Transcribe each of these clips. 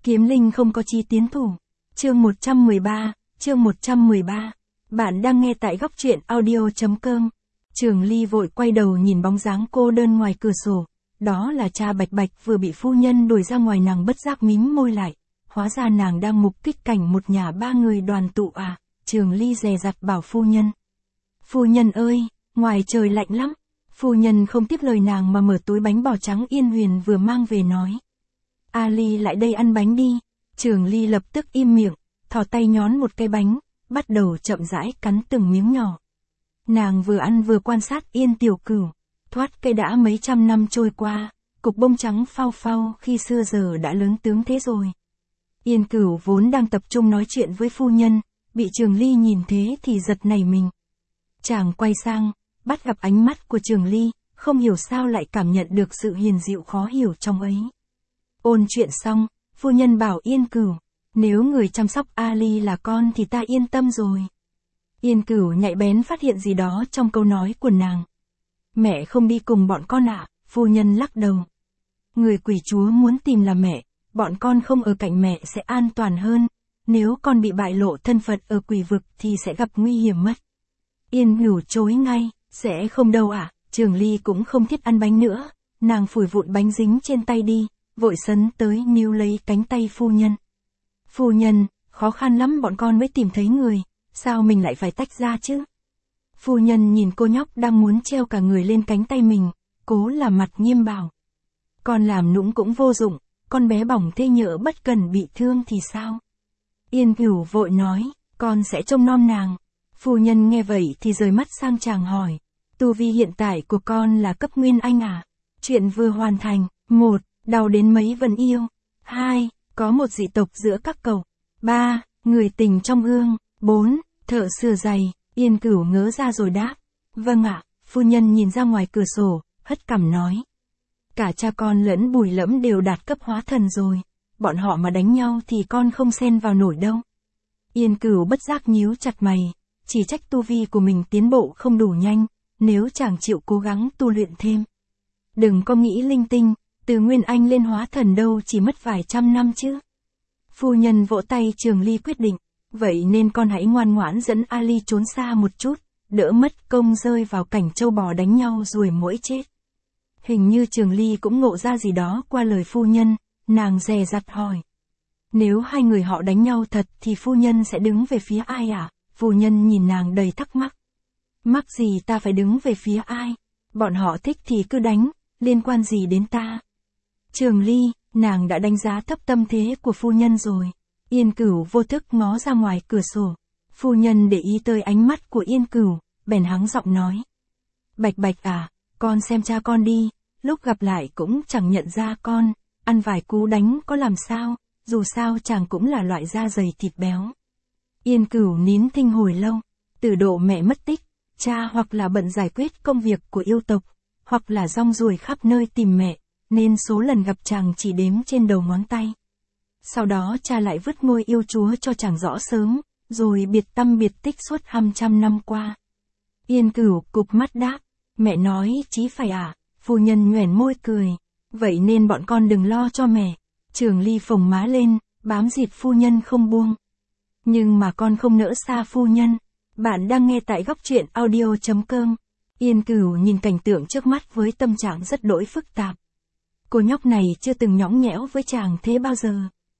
Kiếm linh không có chí tiến thủ. Chương 113. Bạn đang nghe tại góc truyện audio.com. Trường Ly vội quay đầu nhìn bóng dáng cô đơn ngoài cửa sổ. Đó là cha Bạch Bạch vừa bị phu nhân đuổi ra ngoài, nàng bất giác mím môi lại. Hóa ra nàng đang mục kích cảnh một nhà ba người đoàn tụ à. Trường Ly dè dặt bảo phu nhân. Phu nhân ơi, ngoài trời lạnh lắm. Phu nhân không tiếp lời nàng mà mở túi bánh bò trắng Yên Huyền vừa mang về nói. Ali lại đây ăn bánh đi. Trường Ly lập tức im miệng, thò tay nhón một cái bánh, bắt đầu chậm rãi cắn từng miếng nhỏ. Nàng vừa ăn vừa quan sát Yên Tiểu Cửu, thoát cây đã mấy trăm năm trôi qua, cục bông trắng phao phao khi xưa giờ đã lớn tướng thế rồi. Yên Cửu vốn đang tập trung nói chuyện với phu nhân, bị Trường Ly nhìn thế thì giật nảy mình. Chàng quay sang, bắt gặp ánh mắt của Trường Ly, không hiểu sao lại cảm nhận được sự hiền dịu khó hiểu trong ấy. Ôn chuyện xong, phu nhân bảo Yên Cửu, nếu người chăm sóc Ali là con thì ta yên tâm rồi. Yên Cửu nhạy bén phát hiện gì đó trong câu nói của nàng. Mẹ không đi cùng bọn con ạ, phu nhân lắc đầu. Người quỷ chúa muốn tìm là mẹ, bọn con không ở cạnh mẹ sẽ an toàn hơn, nếu con bị bại lộ thân phận ở quỷ vực thì sẽ gặp nguy hiểm mất. Yên Cửu chối ngay, sẽ không đâu ạ. Trường Ly cũng không thích ăn bánh nữa, nàng phủi vụn bánh dính trên tay đi, vội sấn tới níu lấy cánh tay phu nhân. Phu nhân, khó khăn lắm bọn con mới tìm thấy người, sao mình lại phải tách ra chứ? Phu nhân nhìn cô nhóc đang muốn treo cả người lên cánh tay mình, cố làm mặt nghiêm bảo. Con làm nũng cũng vô dụng, con bé bỏng thế nhỡ bất cần bị thương thì sao? Yên Cửu vội nói, con sẽ trông nom nàng. Phu nhân nghe vậy thì rời mắt sang chàng hỏi, tu vi hiện tại của con là cấp Nguyên Anh à? Chuyện vừa hoàn thành. 1. Đau đến mấy vẫn yêu. 2. Có một dị tộc giữa các cậu. 3. Người tình trong gương. 4. Thợ sửa giày. Yên Cửu ngớ ra rồi đáp. Vâng ạ. Phu nhân nhìn ra ngoài cửa sổ, hất cằm nói. Cả cha con lẫn Bùi Lẫm đều đạt cấp hóa thần rồi. Bọn họ mà đánh nhau thì con không xen vào nổi đâu. Yên Cửu bất giác nhíu chặt mày, chỉ trách tu vi của mình tiến bộ không đủ nhanh, nếu chàng chịu cố gắng tu luyện thêm. Đừng có nghĩ linh tinh, từ Nguyên Anh lên hóa thần đâu chỉ mất vài trăm năm chứ. Phu nhân vỗ tay Trường Ly quyết định, vậy nên con hãy ngoan ngoãn dẫn Ali trốn xa một chút, đỡ mất công rơi vào cảnh trâu bò đánh nhau ruồi muỗi chết. Hình như Trường Ly cũng ngộ ra gì đó qua lời phu nhân, nàng dè dặt hỏi. Nếu hai người họ đánh nhau thật thì phu nhân sẽ đứng về phía ai à? Phu nhân nhìn nàng đầy thắc mắc. Mắc gì ta phải đứng về phía ai? Bọn họ thích thì cứ đánh, liên quan gì đến ta? Trường Ly, nàng đã đánh giá thấp tâm thế của phu nhân rồi. Yên Cửu vô thức ngó ra ngoài cửa sổ. Phu nhân để ý tới ánh mắt của Yên Cửu, bèn hắng giọng nói. Bạch Bạch à, con xem cha con đi, lúc gặp lại cũng chẳng nhận ra con, ăn vài cú đánh có làm sao, dù sao chàng cũng là loại da dày thịt béo. Yên Cửu nín thinh hồi lâu, từ độ mẹ mất tích, cha hoặc là bận giải quyết công việc của yêu tộc, hoặc là rong ruổi khắp nơi tìm mẹ, nên số lần gặp chàng chỉ đếm trên đầu ngón tay. Sau đó cha lại vứt ngôi yêu chúa cho chàng rõ sớm, rồi biệt tâm biệt tích suốt 200 năm qua. Yên Cửu cụp mắt đáp, mẹ nói chí phải à? Phu nhân nhoẻn môi cười, vậy nên bọn con đừng lo cho mẹ. Trường Ly phồng má lên, bám dịt phu nhân không buông. Nhưng mà con không nỡ xa phu nhân. Bạn đang nghe tại góc truyện audio.com. Yên Cửu nhìn cảnh tượng trước mắt với tâm trạng rất đỗi phức tạp. Cô nhóc này chưa từng nhõng nhẽo với chàng thế bao giờ.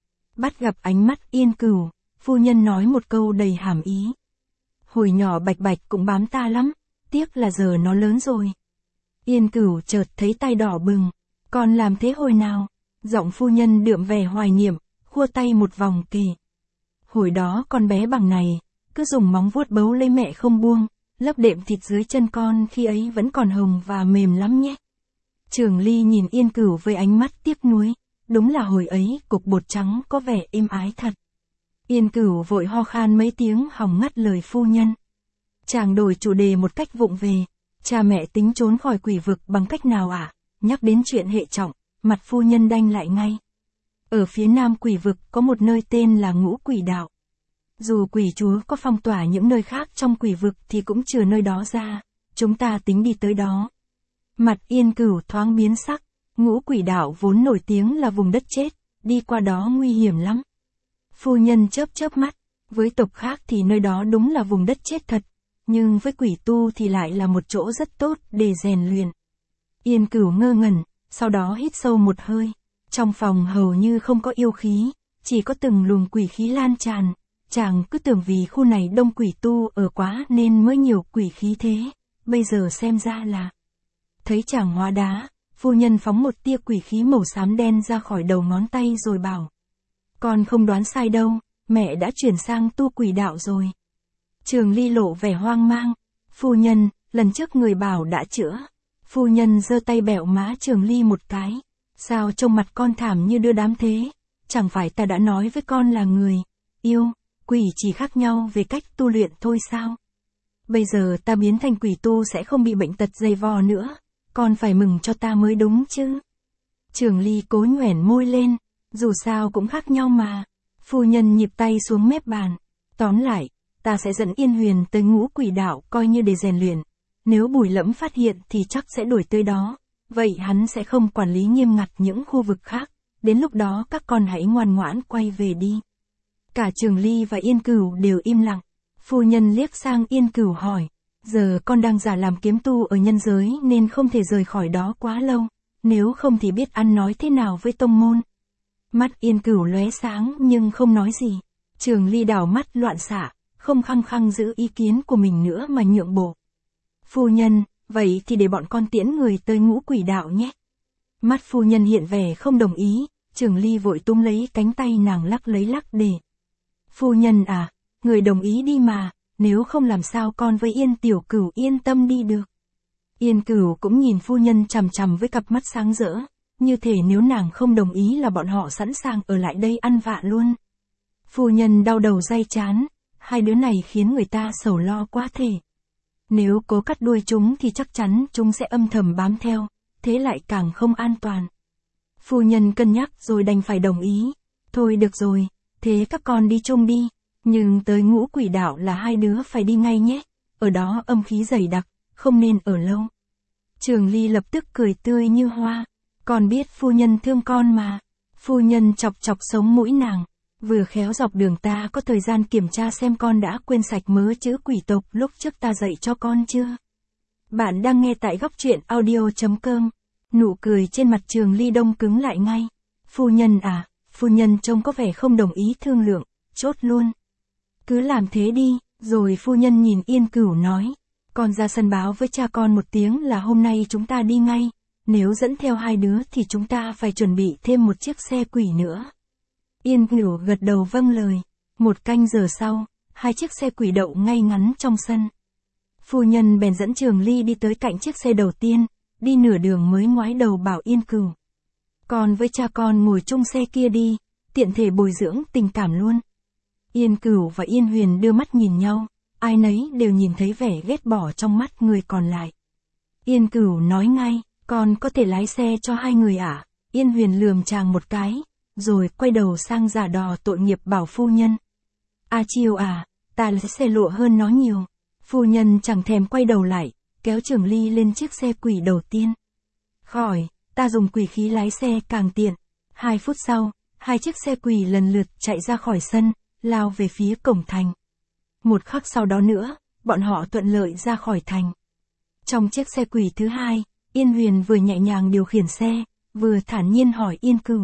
Bắt gặp ánh mắt Yên Cửu, phu nhân nói một câu đầy hàm ý. Hồi nhỏ Bạch Bạch cũng bám ta lắm, tiếc là giờ nó lớn rồi. Yên Cửu chợt thấy tay đỏ bừng. Còn làm thế hồi nào? Giọng phu nhân đượm vẻ hoài niệm, khua tay một vòng kể. Hồi đó con bé bằng này, cứ dùng móng vuốt bấu lấy mẹ không buông, lớp đệm thịt dưới chân con khi ấy vẫn còn hồng và mềm lắm nhé. Trường Ly nhìn Yên Cửu với ánh mắt tiếc nuối, đúng là hồi ấy cục bột trắng có vẻ êm ái thật. Yên Cửu vội ho khan mấy tiếng hòng ngắt lời phu nhân. Chàng đổi chủ đề một cách vụng về, cha mẹ tính trốn khỏi quỷ vực bằng cách nào ạ? Nhắc đến chuyện hệ trọng, mặt phu nhân đanh lại ngay. Ở phía nam quỷ vực có một nơi tên là Ngũ Quỷ Đạo. Dù quỷ chúa có phong tỏa những nơi khác trong quỷ vực thì cũng trừ nơi đó ra, chúng ta tính đi tới đó. Mặt Yên Cửu thoáng biến sắc, Ngũ Quỷ Đạo vốn nổi tiếng là vùng đất chết, đi qua đó nguy hiểm lắm. Phu nhân chớp chớp mắt, với tộc khác thì nơi đó đúng là vùng đất chết thật, nhưng với quỷ tu thì lại là một chỗ rất tốt để rèn luyện. Yên Cửu ngơ ngẩn, sau đó hít sâu một hơi. Trong phòng hầu như không có yêu khí, chỉ có từng luồng quỷ khí lan tràn. Chàng cứ tưởng vì khu này đông quỷ tu ở quá nên mới nhiều quỷ khí thế, bây giờ xem ra là... Thấy chàng hóa đá, phu nhân phóng một tia quỷ khí màu xám đen ra khỏi đầu ngón tay rồi bảo. Con không đoán sai đâu, mẹ đã chuyển sang tu quỷ đạo rồi. Trường Ly lộ vẻ hoang mang. Phu nhân, lần trước người bảo đã chữa. Phu nhân giơ tay bẹo má Trường Ly một cái. Sao trông mặt con thảm như đưa đám thế? Chẳng phải ta đã nói với con là người, yêu, quỷ chỉ khác nhau về cách tu luyện thôi sao? Bây giờ ta biến thành quỷ tu sẽ không bị bệnh tật dày vò nữa. Con phải mừng cho ta mới đúng chứ. Trường Ly cố nhoẻn môi lên. Dù sao cũng khác nhau mà. Phu nhân nhịp tay xuống mép bàn. Tóm lại, ta sẽ dẫn Yên Huyền tới Ngũ Quỷ Đạo coi như để rèn luyện. Nếu Bùi Lẫm phát hiện thì chắc sẽ đuổi tới đó. Vậy hắn sẽ không quản lý nghiêm ngặt những khu vực khác. Đến lúc đó các con hãy ngoan ngoãn quay về đi. Cả Trường Ly và Yên Cửu đều im lặng. Phu nhân liếc sang Yên Cửu hỏi. Giờ con đang giả làm kiếm tu ở nhân giới nên không thể rời khỏi đó quá lâu. Nếu không thì biết ăn nói thế nào với tông môn. Mắt Yên Cửu lóe sáng nhưng không nói gì. Trường Ly đảo mắt loạn xạ, không khăng khăng giữ ý kiến của mình nữa mà nhượng bộ. Phu nhân, vậy thì để bọn con tiễn người tới Ngũ Quỷ Đạo nhé. Mắt phu nhân hiện vẻ không đồng ý, Trường Ly vội túm lấy cánh tay nàng lắc lấy lắc để. Phu nhân à, người đồng ý đi mà, nếu không làm sao con với Yên Tiểu Cửu yên tâm đi được. Yên Cửu cũng nhìn phu nhân chằm chằm với cặp mắt sáng rỡ, như thể nếu nàng không đồng ý là bọn họ sẵn sàng ở lại đây ăn vạ luôn. Phu nhân đau đầu day chán, hai đứa này khiến người ta sầu lo quá thể. Nếu cố cắt đuôi chúng thì chắc chắn chúng sẽ âm thầm bám theo, thế lại càng không an toàn. Phu nhân cân nhắc rồi đành phải đồng ý. Thôi được rồi, thế các con đi chung đi, nhưng tới Ngũ Quỷ Đạo là hai đứa phải đi ngay nhé, ở đó âm khí dày đặc, không nên ở lâu. Trường Ly lập tức cười tươi như hoa. Con biết phu nhân thương con mà. Phu nhân chọc chọc sống mũi nàng. Vừa khéo dọc đường ta có thời gian kiểm tra xem con đã quên sạch mớ chữ quỷ tộc lúc trước ta dạy cho con chưa. Bạn đang nghe tại góc truyện audio.com. Nụ cười trên mặt Trường Ly đông cứng lại ngay. Phu nhân à, phu nhân trông có vẻ không đồng ý thương lượng, chốt luôn. Cứ làm thế đi, rồi phu nhân nhìn Yên Cửu nói. Con ra sân báo với cha con một tiếng là hôm nay chúng ta đi ngay. Nếu dẫn theo hai đứa thì chúng ta phải chuẩn bị thêm một chiếc xe quỷ nữa. Yên Cửu gật đầu vâng lời. Một canh giờ sau, hai chiếc xe quỷ đậu ngay ngắn trong sân. Phu nhân bèn dẫn Trường Ly đi tới cạnh chiếc xe đầu tiên, đi nửa đường mới ngoái đầu bảo Yên Cửu. Con với cha con ngồi chung xe kia đi, tiện thể bồi dưỡng tình cảm luôn. Yên Cửu và Yên Huyền đưa mắt nhìn nhau, ai nấy đều nhìn thấy vẻ ghét bỏ trong mắt người còn lại. Yên Cửu nói ngay. Con có thể lái xe cho hai người à? Yên Huyền lườm chàng một cái, rồi quay đầu sang giả đò tội nghiệp bảo phu nhân. A Chiêu à, ta lái xe lụa hơn nó nhiều. Phu nhân chẳng thèm quay đầu lại, kéo Trường Ly lên chiếc xe quỷ đầu tiên. Khỏi, ta dùng quỷ khí lái xe càng tiện. 2 phút sau, hai chiếc xe quỷ lần lượt chạy ra khỏi sân, lao về phía cổng thành. Một khắc sau đó nữa, bọn họ thuận lợi ra khỏi thành. Trong chiếc xe quỷ thứ hai, Yên Huyền vừa nhẹ nhàng điều khiển xe, vừa thản nhiên hỏi Yên Cửu.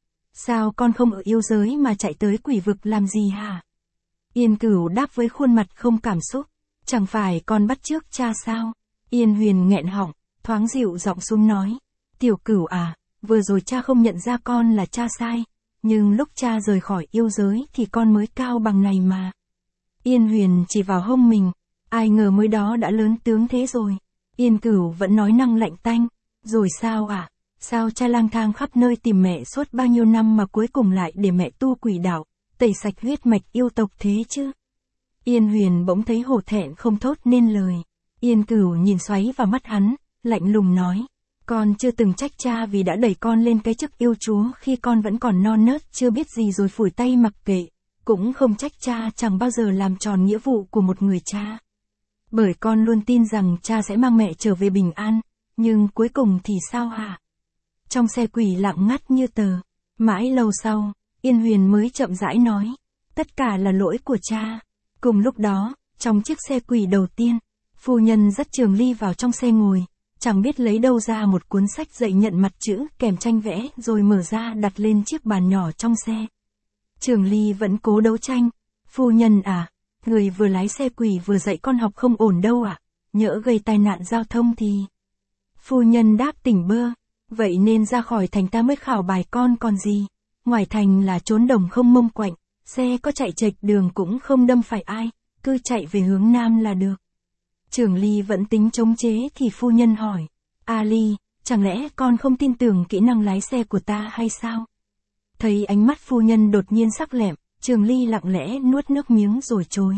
Sao con không ở yêu giới mà chạy tới quỷ vực làm gì hả? Yên Cửu đáp với khuôn mặt không cảm xúc. Chẳng phải con bắt chước cha sao? Yên Huyền nghẹn họng, thoáng dịu giọng xuống nói. Tiểu Cửu à, vừa rồi cha không nhận ra con là cha sai. Nhưng lúc cha rời khỏi yêu giới thì con mới cao bằng này mà. Yên Huyền chỉ vào hông mình. Ai ngờ mới đó đã lớn tướng thế rồi. Yên Cửu vẫn nói năng lạnh tanh. Rồi sao à? Sao cha lang thang khắp nơi tìm mẹ suốt bao nhiêu năm mà cuối cùng lại để mẹ tu quỷ đạo, tẩy sạch huyết mạch yêu tộc thế chứ? Yên Huyền bỗng thấy hổ thẹn không thốt nên lời. Yên Cửu nhìn xoáy vào mắt hắn, lạnh lùng nói. Con chưa từng trách cha vì đã đẩy con lên cái chức yêu chúa khi con vẫn còn non nớt chưa biết gì rồi phủi tay mặc kệ. Cũng không trách cha chẳng bao giờ làm tròn nghĩa vụ của một người cha. Bởi con luôn tin rằng cha sẽ mang mẹ trở về bình an, nhưng cuối cùng thì sao hả? Trong xe quỷ lặng ngắt như tờ, Mãi lâu sau, Yên Huyền mới chậm rãi nói. Tất cả là lỗi của cha. Cùng lúc đó, trong chiếc xe quỷ đầu tiên, phu nhân dắt Trường Ly vào trong xe ngồi, chẳng biết lấy đâu ra một cuốn sách dạy nhận mặt chữ kèm tranh vẽ rồi mở ra đặt lên chiếc bàn nhỏ trong xe. Trường Ly vẫn cố đấu tranh. Phu nhân à, người vừa lái xe quỷ vừa dạy con học không ổn đâu ạ, nhỡ gây tai nạn giao thông thì... Phu nhân đáp tỉnh bơ, vậy nên ra khỏi thành ta mới khảo bài con còn gì, ngoài thành là trốn đồng không mông quạnh, xe có chạy chệch đường cũng không đâm phải ai, cứ chạy về hướng nam là được. Trường Ly vẫn tính chống chế thì phu nhân hỏi, Ali, chẳng lẽ con không tin tưởng kỹ năng lái xe của ta hay sao? Thấy ánh mắt phu nhân đột nhiên sắc lẹm, Trường Ly lặng lẽ nuốt nước miếng rồi chối.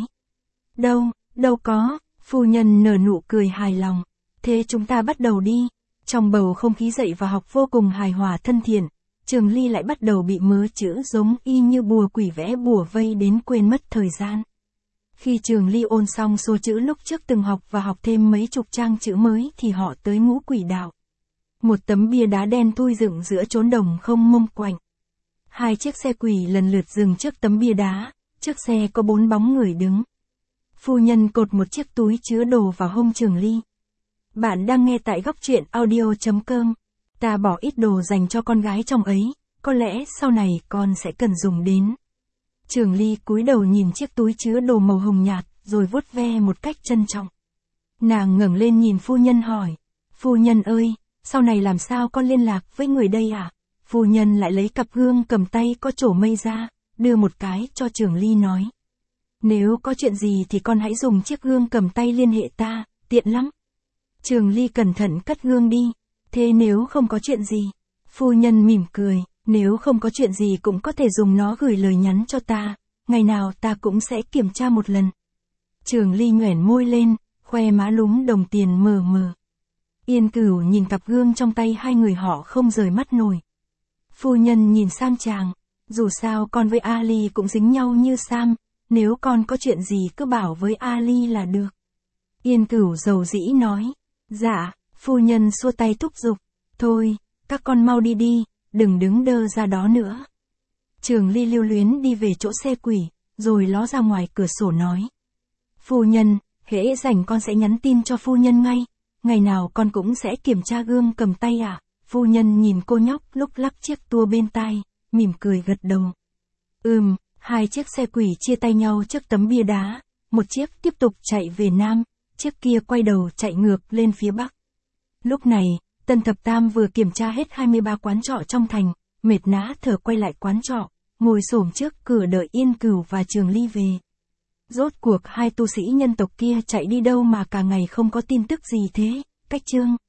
Đâu có, phu nhân nở nụ cười hài lòng. Thế chúng ta bắt đầu đi. Trong bầu không khí dạy và học vô cùng hài hòa thân thiện, Trường Ly lại bắt đầu bị mớ chữ giống y như bùa quỷ vẽ bùa vây đến quên mất thời gian. Khi Trường Ly ôn xong số chữ lúc trước từng học và học thêm mấy chục trang chữ mới thì họ tới Ngũ Quỷ Đạo. Một tấm bia đá đen thui dựng giữa chốn đồng không mông quạnh. Hai chiếc xe quỷ lần lượt dừng trước tấm bia đá, trước xe có 4 bóng người đứng. Phu nhân cột một chiếc túi chứa đồ vào hông Trường Ly. Bạn đang nghe tại góc truyện audio.com. Ta bỏ ít đồ dành cho con gái trong ấy, có lẽ sau này con sẽ cần dùng đến. Trường Ly cúi đầu nhìn chiếc túi chứa đồ màu hồng nhạt, rồi vuốt ve một cách trân trọng. Nàng ngẩng lên nhìn phu nhân hỏi, phu nhân ơi, sau này làm sao con liên lạc với người đây à? Phu nhân lại lấy cặp gương cầm tay có trổ mây ra, đưa một cái cho Trường Ly nói. Nếu có chuyện gì thì con hãy dùng chiếc gương cầm tay liên hệ ta, tiện lắm. Trường Ly cẩn thận cất gương đi. Thế nếu không có chuyện gì? Phu nhân mỉm cười, nếu không có chuyện gì cũng có thể dùng nó gửi lời nhắn cho ta, ngày nào ta cũng sẽ kiểm tra một lần. Trường Ly nhoẻn môi lên, khoe má lúm đồng tiền mờ mờ. Yên Cửu nhìn cặp gương trong tay hai người họ không rời mắt nổi. Phu nhân nhìn sang chàng, dù sao con với Ali cũng dính nhau như Sam, nếu con có chuyện gì cứ bảo với Ali là được. Yên Cửu dầu dĩ nói, dạ, phu nhân xua tay thúc giục, thôi, các con mau đi đi, đừng đứng đơ ra đó nữa. Trường Ly lưu luyến đi về chỗ xe quỷ, rồi ló ra ngoài cửa sổ nói. Phu nhân, hễ rảnh con sẽ nhắn tin cho phu nhân ngay, ngày nào con cũng sẽ kiểm tra gương cầm tay à? Phu nhân nhìn cô nhóc lúc lắc chiếc tua bên tai, mỉm cười gật đầu. Hai chiếc xe quỷ chia tay nhau trước tấm bia đá, một chiếc tiếp tục chạy về Nam, chiếc kia quay đầu chạy ngược lên phía Bắc. Lúc này, Tân Thập Tam vừa kiểm tra hết 23 quán trọ trong thành, mệt nã thở quay lại quán trọ, ngồi xổm trước cửa đợi Yên Cửu và Trường Ly về. Rốt cuộc hai tu sĩ nhân tộc kia chạy đi đâu mà cả ngày không có tin tức gì thế? Cách chương